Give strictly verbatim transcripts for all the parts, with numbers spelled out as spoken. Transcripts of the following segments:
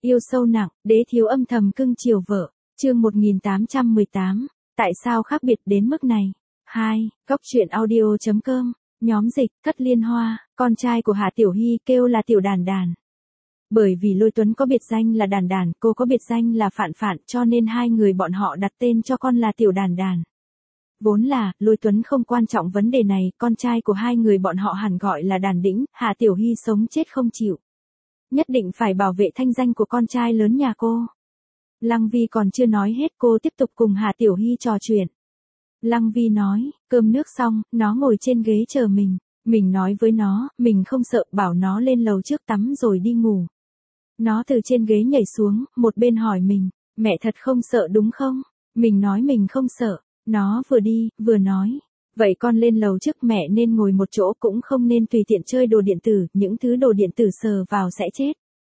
Yêu sâu nặng, đế thiếu âm thầm cưng chiều vợ. Chương một nghìn tám trăm mười tám. Tại sao khác biệt đến mức này? hai. Góc truyện audio chấm com. Nhóm dịch, Thất Liên Hoa, con trai của Hạ Tiểu Hy kêu là Tiểu Đàn Đàn. Bởi vì Lôi Tuấn có biệt danh là Đàn Đàn, cô có biệt danh là Phạn Phạn, cho nên hai người bọn họ đặt tên cho con là Tiểu Đàn Đàn. Vốn là, Lôi Tuấn không quan trọng vấn đề này, con trai của hai người bọn họ hẳn gọi là Đàn Đĩnh, Hạ Tiểu Hy sống chết không chịu. Nhất định phải bảo vệ thanh danh của con trai lớn nhà cô. Lăng Vi còn chưa nói hết, cô tiếp tục cùng Hạ Tiểu Hy trò chuyện. Lăng Vi nói, cơm nước xong, nó ngồi trên ghế chờ mình. Mình nói với nó, mình không sợ, bảo nó lên lầu trước tắm rồi đi ngủ. Nó từ trên ghế nhảy xuống, một bên hỏi mình, mẹ thật không sợ đúng không? Mình nói mình không sợ. Nó vừa đi, vừa nói, vậy con lên lầu trước, mẹ nên ngồi một chỗ, cũng không nên tùy tiện chơi đồ điện tử, những thứ đồ điện tử sờ vào sẽ chết.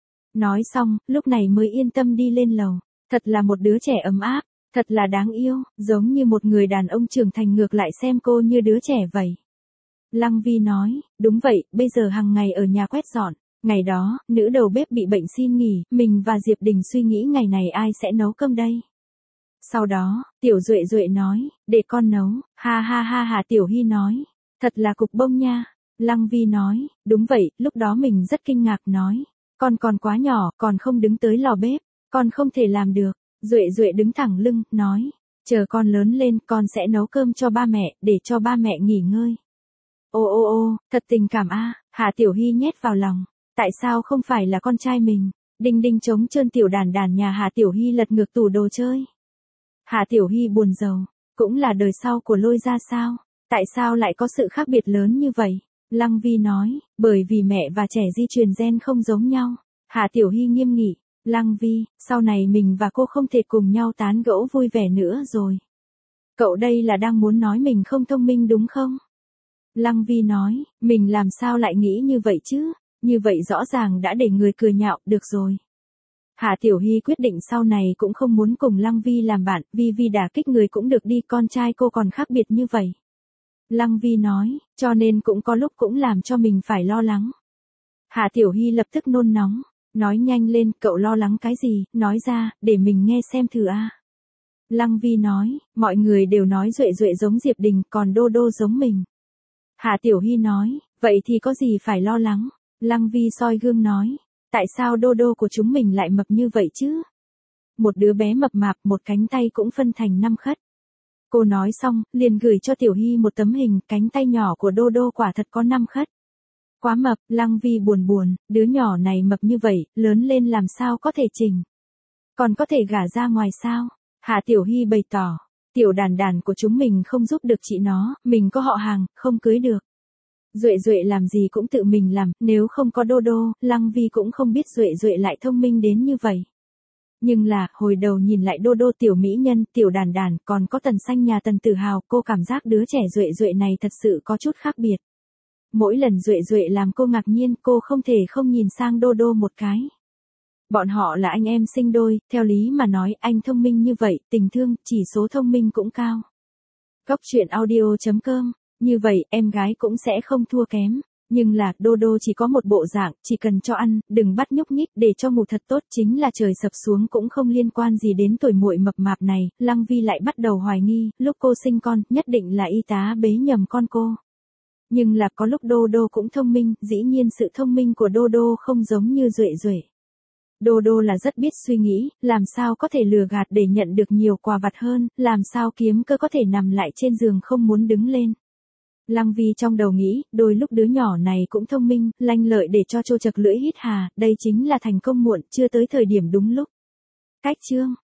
Nói xong, lúc này mới yên tâm đi lên lầu. Thật là một đứa trẻ ấm áp, thật là đáng yêu, giống như một người đàn ông trưởng thành ngược lại xem cô như đứa trẻ vậy. Lăng Vi nói, đúng vậy, bây giờ hàng ngày ở nhà quét dọn. Ngày đó, nữ đầu bếp bị bệnh xin nghỉ, mình và Diệp Đình suy nghĩ ngày này ai sẽ nấu cơm đây. Sau đó, Tiểu Duệ Duệ nói, để con nấu, ha ha ha Hà Tiểu Hy nói, thật là cục bông nha. Lăng Vi nói, đúng vậy, lúc đó mình rất kinh ngạc nói, con còn quá nhỏ, còn không đứng tới lò bếp, con không thể làm được. Duệ Duệ đứng thẳng lưng, nói, chờ con lớn lên, con sẽ nấu cơm cho ba mẹ, để cho ba mẹ nghỉ ngơi. Ô ô ô, thật tình cảm a. À, Hà Tiểu Hy nhét vào lòng, tại sao không phải là con trai mình? Đinh đinh trống trơn Tiểu Đàn Đàn nhà Hà Tiểu Hy lật ngược tủ đồ chơi. Hà Tiểu Hy buồn rầu, cũng là đời sau của Lôi gia sao? Tại sao lại có sự khác biệt lớn như vậy? Lăng Vi nói, bởi vì mẹ và trẻ di truyền gen không giống nhau. Hà Tiểu Hy nghiêm nghị, Lăng Vi, sau này mình và cô không thể cùng nhau tán gẫu vui vẻ nữa rồi. Cậu đây là đang muốn nói mình không thông minh đúng không? Lăng Vi nói, mình làm sao lại nghĩ như vậy chứ? Như vậy rõ ràng đã để người cười nhạo, được rồi. Hạ Tiểu Hy quyết định sau này cũng không muốn cùng Lăng Vi làm bạn, vì vì đả kích người cũng được đi, con trai cô còn khác biệt như vậy. Lăng Vi nói, cho nên cũng có lúc cũng làm cho mình phải lo lắng. Hạ Tiểu Hy lập tức nôn nóng, nói nhanh lên, cậu lo lắng cái gì, nói ra, để mình nghe xem thử a. Lăng Vi nói, mọi người đều nói Duệ Duệ giống Diệp Đình, còn Đô Đô giống mình. Hạ Tiểu Hy nói, vậy thì có gì phải lo lắng. Lăng Vi soi gương nói, tại sao Đô Đô của chúng mình lại mập như vậy chứ? Một đứa bé mập mạp, một cánh tay cũng phân thành năm khất. Cô nói xong, liền gửi cho Tiểu Hy một tấm hình, cánh tay nhỏ của Đô Đô quả thật có năm khất. Quá mập. Lăng Vi buồn buồn, đứa nhỏ này mập như vậy, lớn lên làm sao có thể chỉnh? Còn có thể gả ra ngoài sao? Hạ Tiểu Hy bày tỏ, Tiểu Đàn Đàn của chúng mình không giúp được chị nó, mình có họ hàng, không cưới được. Duệ Duệ làm gì cũng tự mình làm, nếu không có Đô Đô, Lăng Vi cũng không biết Duệ Duệ lại thông minh đến như vậy. Nhưng là, hồi đầu nhìn lại Đô Đô tiểu mỹ nhân, Tiểu Đàn Đàn, còn có Tần Xanh nhà Tần Tử Hào, cô cảm giác đứa trẻ Duệ Duệ này thật sự có chút khác biệt. Mỗi lần Duệ Duệ làm cô ngạc nhiên, cô không thể không nhìn sang Đô Đô một cái. Bọn họ là anh em sinh đôi, theo lý mà nói, anh thông minh như vậy, tình thương, chỉ số thông minh cũng cao. Góc truyện audio chấm com. Như vậy, em gái cũng sẽ không thua kém. Nhưng là, Đô Đô chỉ có một bộ dạng, chỉ cần cho ăn, đừng bắt nhúc nhích, để cho ngủ thật tốt, chính là trời sập xuống cũng không liên quan gì đến tuổi muội mập mạp này. Lăng Vi lại bắt đầu hoài nghi, lúc cô sinh con, nhất định là y tá bế nhầm con cô. Nhưng là có lúc Đô Đô cũng thông minh, dĩ nhiên sự thông minh của Đô Đô không giống như Duệ Duệ. Đô Đô là rất biết suy nghĩ, làm sao có thể lừa gạt để nhận được nhiều quà vặt hơn, làm sao kiếm cơ có thể nằm lại trên giường không muốn đứng lên. Lăng Vi trong đầu nghĩ, đôi lúc đứa nhỏ này cũng thông minh, lanh lợi để cho trô chật lưỡi hít hà, đây chính là thành công muộn, chưa tới thời điểm đúng lúc. Cách chương